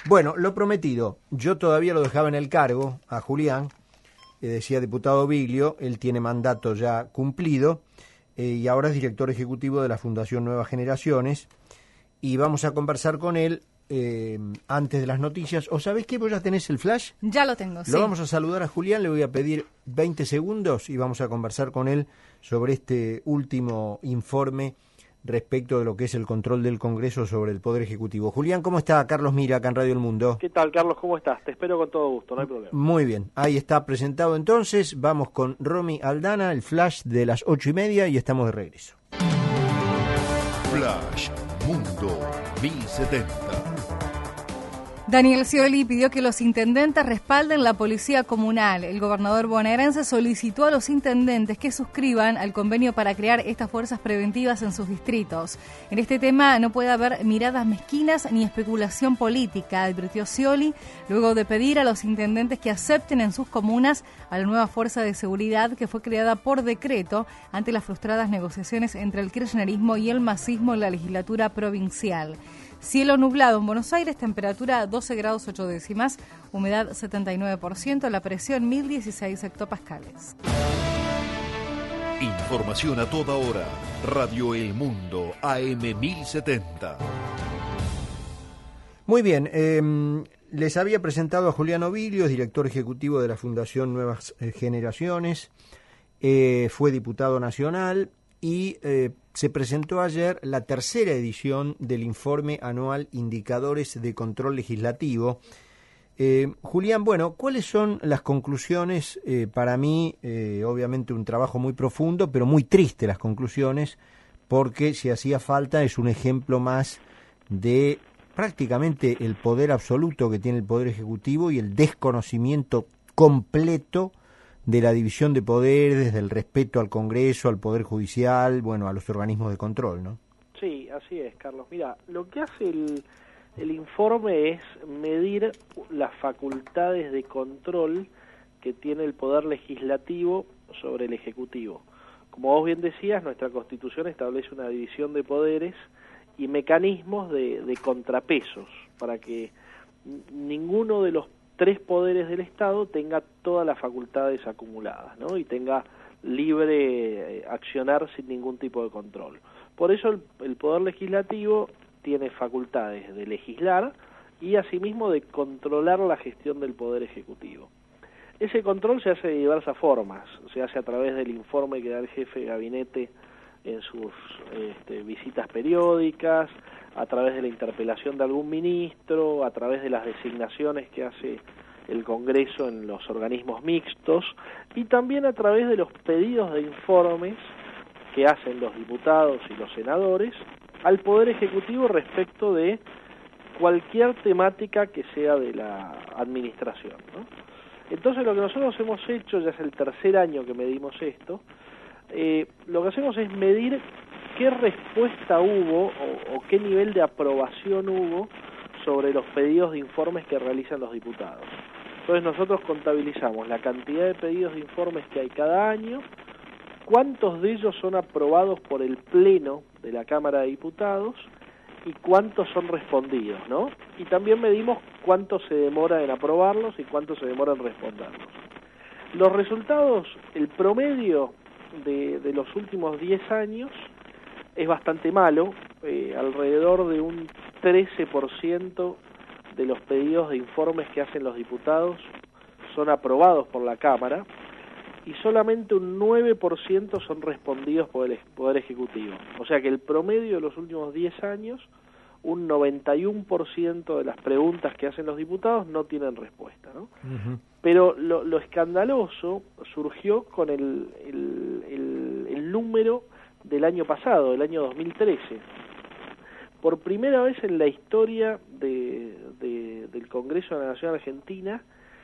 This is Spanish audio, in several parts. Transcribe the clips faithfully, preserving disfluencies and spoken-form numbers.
Bueno, lo prometido, yo todavía lo dejaba en el cargo a Julián, eh, decía diputado Viglio, él tiene mandato ya cumplido eh, y ahora es director ejecutivo de la Fundación Nuevas Generaciones y vamos a conversar con él eh, antes de las noticias. ¿O sabés qué? ¿Vos ya tenés el flash? Ya lo tengo, Lo sí. vamos a saludar a Julián, le voy a pedir veinte segundos y vamos a conversar con él sobre este último informe respecto de lo que es el control del Congreso sobre el Poder Ejecutivo. Julián, ¿cómo está? Carlos Mira, acá en Radio El Mundo. ¿Qué tal, Carlos? ¿Cómo estás? Te espero con todo gusto, no hay problema. Muy bien, ahí está presentado entonces. Vamos con Romy Aldana, el flash de las ocho y media y estamos de regreso. Flash Mundo mil setenta. Daniel Scioli pidió que los intendentes respalden la policía comunal. El gobernador bonaerense solicitó a los intendentes que suscriban al convenio para crear estas fuerzas preventivas en sus distritos. En este tema no puede haber miradas mezquinas ni especulación política, advirtió Scioli, luego de pedir a los intendentes que acepten en sus comunas a la nueva fuerza de seguridad que fue creada por decreto ante las frustradas negociaciones entre el kirchnerismo y el masismo en la legislatura provincial. Cielo nublado en Buenos Aires, temperatura doce grados ocho décimas, humedad setenta y nueve por ciento, la presión mil dieciséis hectopascales. Información a toda hora. Radio El Mundo, A M mil setenta. Muy bien, eh, les había presentado a Julián Ovidio, director ejecutivo de la Fundación Nuevas Generaciones, eh, fue diputado nacional y eh, se presentó ayer la tercera edición del informe anual Indicadores de Control Legislativo. Eh, Julián, bueno, ¿cuáles son las conclusiones? Eh, para mí, eh, obviamente un trabajo muy profundo, pero muy triste las conclusiones, porque si hacía falta es un ejemplo más de prácticamente el poder absoluto que tiene el Poder Ejecutivo y el desconocimiento completo de la división de poderes, desde el respeto al Congreso, al Poder Judicial, bueno, a los organismos de control, ¿no? Sí, así es, Carlos. Mira, lo que hace el, el informe es medir las facultades de control que tiene el Poder Legislativo sobre el Ejecutivo. Como vos bien decías, nuestra Constitución establece una división de poderes y mecanismos de, de contrapesos para que ninguno de los tres poderes del Estado tenga todas las facultades acumuladas, ¿no? Y tenga libre eh, accionar sin ningún tipo de control. Por eso el, el Poder Legislativo tiene facultades de legislar y asimismo de controlar la gestión del Poder Ejecutivo. Ese control se hace de diversas formas, se hace a través del informe que da el jefe de gabinete en sus este, visitas periódicas, a través de la interpelación de algún ministro, a través de las designaciones que hace el Congreso en los organismos mixtos y también a través de los pedidos de informes que hacen los diputados y los senadores al Poder Ejecutivo respecto de cualquier temática que sea de la administración, ¿no? Entonces lo que nosotros hemos hecho, ya es el tercer año que medimos esto, eh, lo que hacemos es medir qué respuesta hubo o, o qué nivel de aprobación hubo sobre los pedidos de informes que realizan los diputados. Entonces nosotros contabilizamos la cantidad de pedidos de informes que hay cada año, cuántos de ellos son aprobados por el Pleno de la Cámara de Diputados y cuántos son respondidos, ¿no? Y también medimos cuánto se demora en aprobarlos y cuánto se demora en responderlos. Los resultados, el promedio de, de los últimos diez años es bastante malo, eh, alrededor de un trece por ciento de los pedidos de informes que hacen los diputados son aprobados por la Cámara y solamente un nueve por ciento son respondidos por el Poder Ejecutivo. O sea que el promedio de los últimos diez años, un noventa y uno por ciento de las preguntas que hacen los diputados no tienen respuesta, ¿no? Uh-huh. Pero lo, lo escandaloso surgió con el, el, el, el número del año pasado, del año dos mil trece. Por primera vez en la historia de, de, del Congreso de la Nación Argentina,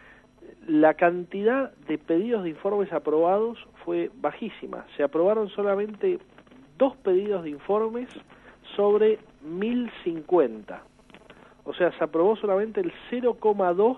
la cantidad de pedidos de informes aprobados fue bajísima. Se aprobaron solamente dos pedidos de informes sobre mil cincuenta. O sea, se aprobó solamente el cero coma dos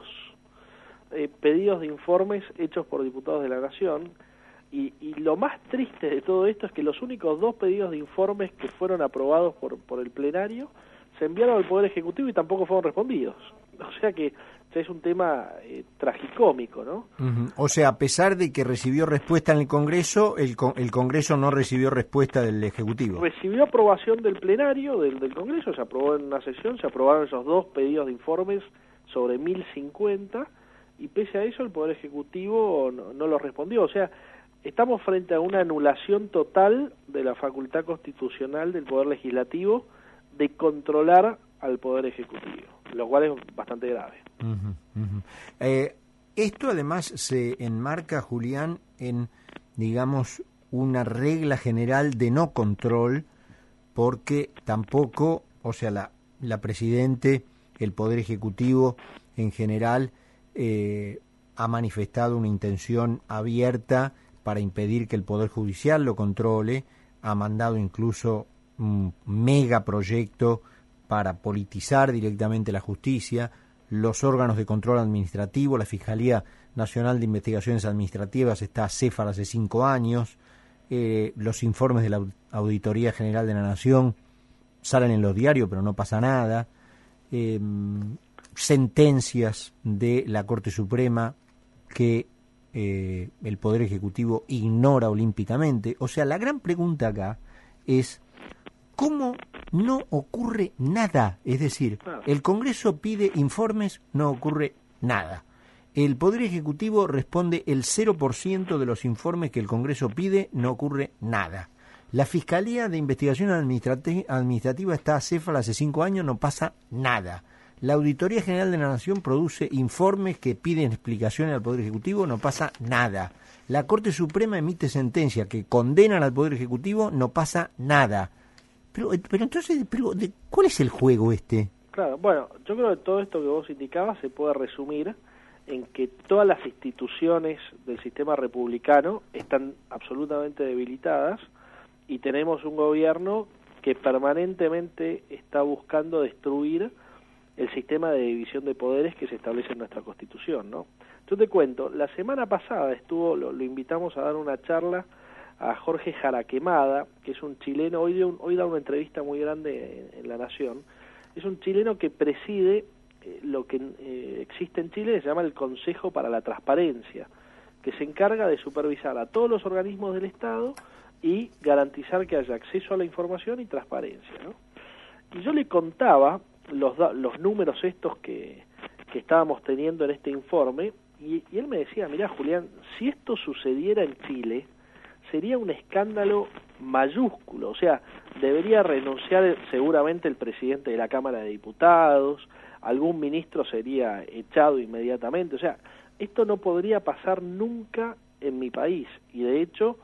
eh, pedidos de informes hechos por diputados de la Nación. Y, y lo más triste de todo esto es que los únicos dos pedidos de informes que fueron aprobados por, por el plenario se enviaron al Poder Ejecutivo y tampoco fueron respondidos. O sea que ya es un tema eh, tragicómico, ¿no? Uh-huh. O sea, a pesar de que recibió respuesta en el Congreso, el, con, el Congreso no recibió respuesta del Ejecutivo. Recibió aprobación del plenario, del, del Congreso, se aprobó en una sesión, se aprobaron esos dos pedidos de informes sobre mil cincuenta, y pese a eso el Poder Ejecutivo no, no lo respondió. O sea, estamos frente a una anulación total de la facultad constitucional del Poder Legislativo de controlar al Poder Ejecutivo, lo cual es bastante grave. Uh-huh, uh-huh. Eh, esto además se enmarca, Julián, en, digamos, una regla general de no control, porque tampoco, o sea, la, la Presidente, el Poder Ejecutivo en general, eh, ha manifestado una intención abierta para impedir que el Poder Judicial lo controle, ha mandado incluso un megaproyecto para politizar directamente la justicia, los órganos de control administrativo, la Fiscalía Nacional de Investigaciones Administrativas está acéfala hace cinco años, eh, los informes de la Auditoría General de la Nación salen en los diarios pero no pasa nada, eh, sentencias de la Corte Suprema que eh, el Poder Ejecutivo ignora olímpicamente. O sea, la gran pregunta acá es ¿cómo no ocurre nada? Es decir, el Congreso pide informes, no ocurre nada. El Poder Ejecutivo responde el cero por ciento de los informes que el Congreso pide, no ocurre nada. La Fiscalía de Investigación Administrati- Administrativa está acéfala hace cinco años, no pasa nada. La Auditoría General de la Nación produce informes que piden explicaciones al Poder Ejecutivo, no pasa nada. La Corte Suprema emite sentencias que condenan al Poder Ejecutivo, no pasa nada. Pero, pero entonces, pero, ¿de ¿cuál es el juego este? Claro, bueno, yo creo que todo esto que vos indicabas se puede resumir en que todas las instituciones del sistema republicano están absolutamente debilitadas y tenemos un gobierno que permanentemente está buscando destruir el sistema de división de poderes que se establece en nuestra Constitución, ¿no? Yo te cuento, la semana pasada estuvo, lo, lo invitamos a dar una charla a Jorge Jaraquemada, que es un chileno, hoy, un, hoy da una entrevista muy grande en, en La Nación, es un chileno que preside eh, lo que eh, existe en Chile, se llama el Consejo para la Transparencia, que se encarga de supervisar a todos los organismos del Estado y garantizar que haya acceso a la información y transparencia, ¿no? Y yo le contaba los, los números estos que, que estábamos teniendo en este informe, y, y él me decía, mirá Julián, si esto sucediera en Chile, sería un escándalo mayúsculo, o sea, debería renunciar seguramente el presidente de la Cámara de Diputados, algún ministro sería echado inmediatamente, o sea, esto no podría pasar nunca en mi país, y de hecho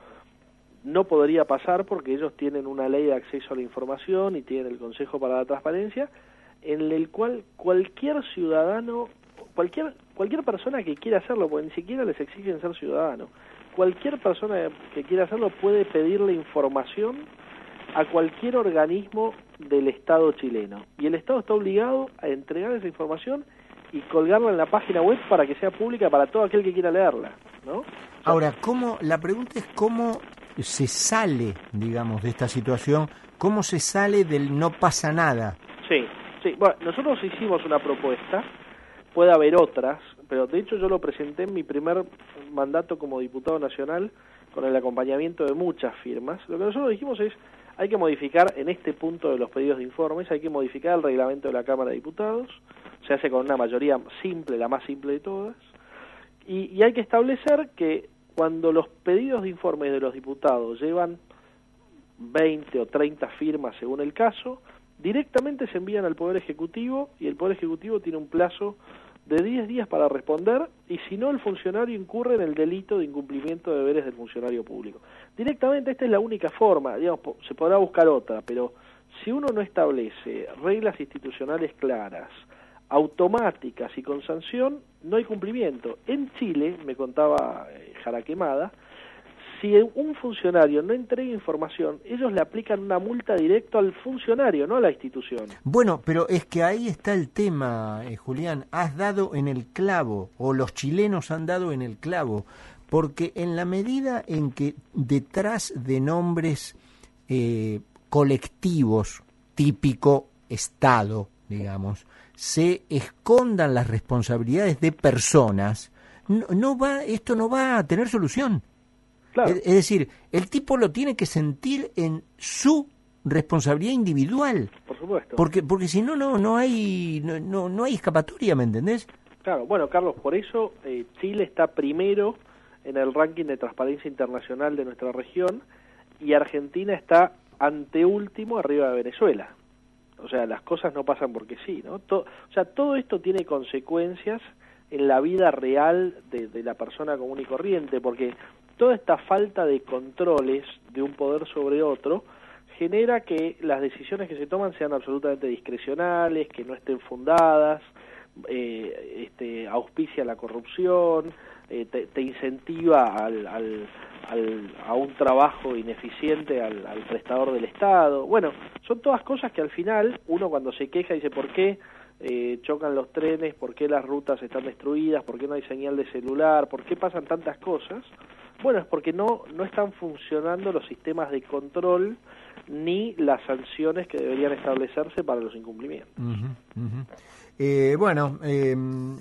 no podría pasar porque ellos tienen una ley de acceso a la información y tienen el Consejo para la Transparencia, en el cual cualquier ciudadano, cualquier cualquier persona que quiera hacerlo, porque ni siquiera les exigen ser ciudadanos, cualquier persona que quiera hacerlo puede pedirle información a cualquier organismo del Estado chileno. Y el Estado está obligado a entregar esa información y colgarla en la página web para que sea pública para todo aquel que quiera leerla, ¿no? O sea, ahora, ¿cómo, la pregunta es cómo se sale, digamos, de esta situación? ¿Cómo se sale del no pasa nada? Sí, sí. Bueno, nosotros hicimos una propuesta, puede haber otras, pero de hecho yo lo presenté en mi primer mandato como diputado nacional con el acompañamiento de muchas firmas. Lo que nosotros dijimos es, hay que modificar en este punto de los pedidos de informes, hay que modificar el reglamento de la Cámara de Diputados, se hace con una mayoría simple, la más simple de todas, y, y hay que establecer que cuando los pedidos de informes de los diputados llevan veinte o treinta firmas según el caso, directamente se envían al Poder Ejecutivo y el Poder Ejecutivo tiene un plazo de diez días para responder, y si no, el funcionario incurre en el delito de incumplimiento de deberes del funcionario público. Directamente esta es la única forma, digamos, se podrá buscar otra, pero si uno no establece reglas institucionales claras, automáticas y con sanción, no hay cumplimiento. En Chile, me contaba eh, Jaraquemada, si un funcionario no entrega información, ellos le aplican una multa directa al funcionario, no a la institución. Bueno, pero es que ahí está el tema, eh, Julián. Has dado en el clavo, o los chilenos han dado en el clavo, porque en la medida en que detrás de nombres eh, colectivos, típico Estado, digamos, se escondan las responsabilidades de personas, no, no va, esto no va a tener solución. Claro. Es, es decir, el tipo lo tiene que sentir en su responsabilidad individual. Por supuesto. Porque porque si no no no hay no no, no hay escapatoria, ¿me entendés? Claro, bueno, Carlos, por eso eh, Chile está primero en el ranking de transparencia internacional de nuestra región y Argentina está anteúltimo arriba de Venezuela. O sea, las cosas no pasan porque sí, ¿no? To- o sea, todo esto tiene consecuencias en la vida real de, de la persona común y corriente, porque toda esta falta de controles de un poder sobre otro genera que las decisiones que se toman sean absolutamente discrecionales, que no estén fundadas, eh, este, auspicia la corrupción, eh, te, te incentiva al, al, al, a un trabajo ineficiente al, al prestador del Estado. Bueno, son todas cosas que al final uno cuando se queja dice ¿por qué eh, chocan los trenes? ¿Por qué las rutas están destruidas? ¿Por qué no hay señal de celular? ¿Por qué pasan tantas cosas? Bueno, es porque no, no están funcionando los sistemas de control ni las sanciones que deberían establecerse para los incumplimientos. Uh-huh, uh-huh. Eh, bueno, eh,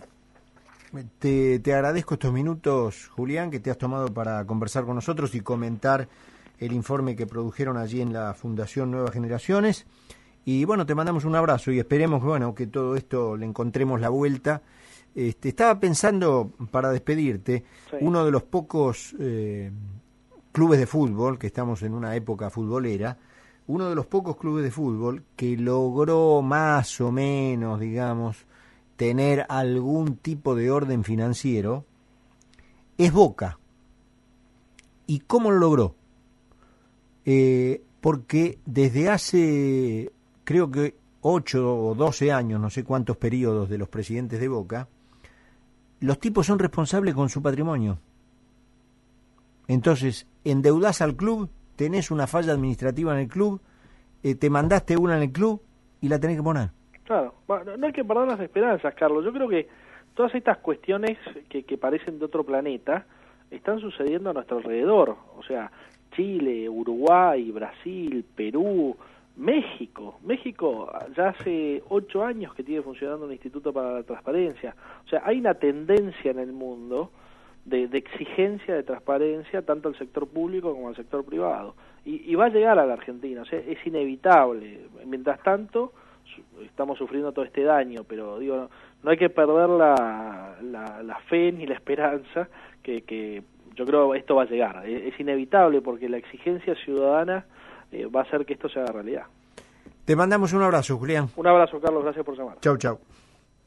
te, te agradezco estos minutos, Julián, que te has tomado para conversar con nosotros y comentar el informe que produjeron allí en la Fundación Nuevas Generaciones. Y bueno, te mandamos un abrazo y esperemos bueno, que todo esto le encontremos la vuelta. Este, estaba pensando, para despedirte, sí. uno de los pocos eh, clubes de fútbol, que estamos en una época futbolera, uno de los pocos clubes de fútbol que logró más o menos, digamos, tener algún tipo de orden financiero, es Boca. ¿Y cómo lo logró? Eh, porque desde hace, creo que ocho o doce años, no sé cuántos periodos de los presidentes de Boca, los tipos son responsables con su patrimonio. Entonces, endeudás al club, tenés una falla administrativa en el club, eh, te mandaste una en el club y la tenés que poner. Claro, bueno, no hay que perder las esperanzas, Carlos. Yo creo que todas estas cuestiones que, que parecen de otro planeta están sucediendo a nuestro alrededor. O sea, Chile, Uruguay, Brasil, Perú, México. México ya hace ocho años que tiene funcionando un Instituto para la Transparencia. O sea, hay una tendencia en el mundo de, de exigencia de transparencia tanto al sector público como al sector privado. Y, y va a llegar a la Argentina, o sea, es inevitable. Mientras tanto, estamos sufriendo todo este daño, pero digo, no, no hay que perder la, la, la fe ni la esperanza que, que yo creo esto va a llegar. Es, es inevitable porque la exigencia ciudadana eh, va a hacer que esto se haga realidad. Te mandamos un abrazo, Julián. Un abrazo, Carlos, gracias por llamar. Chau, chau.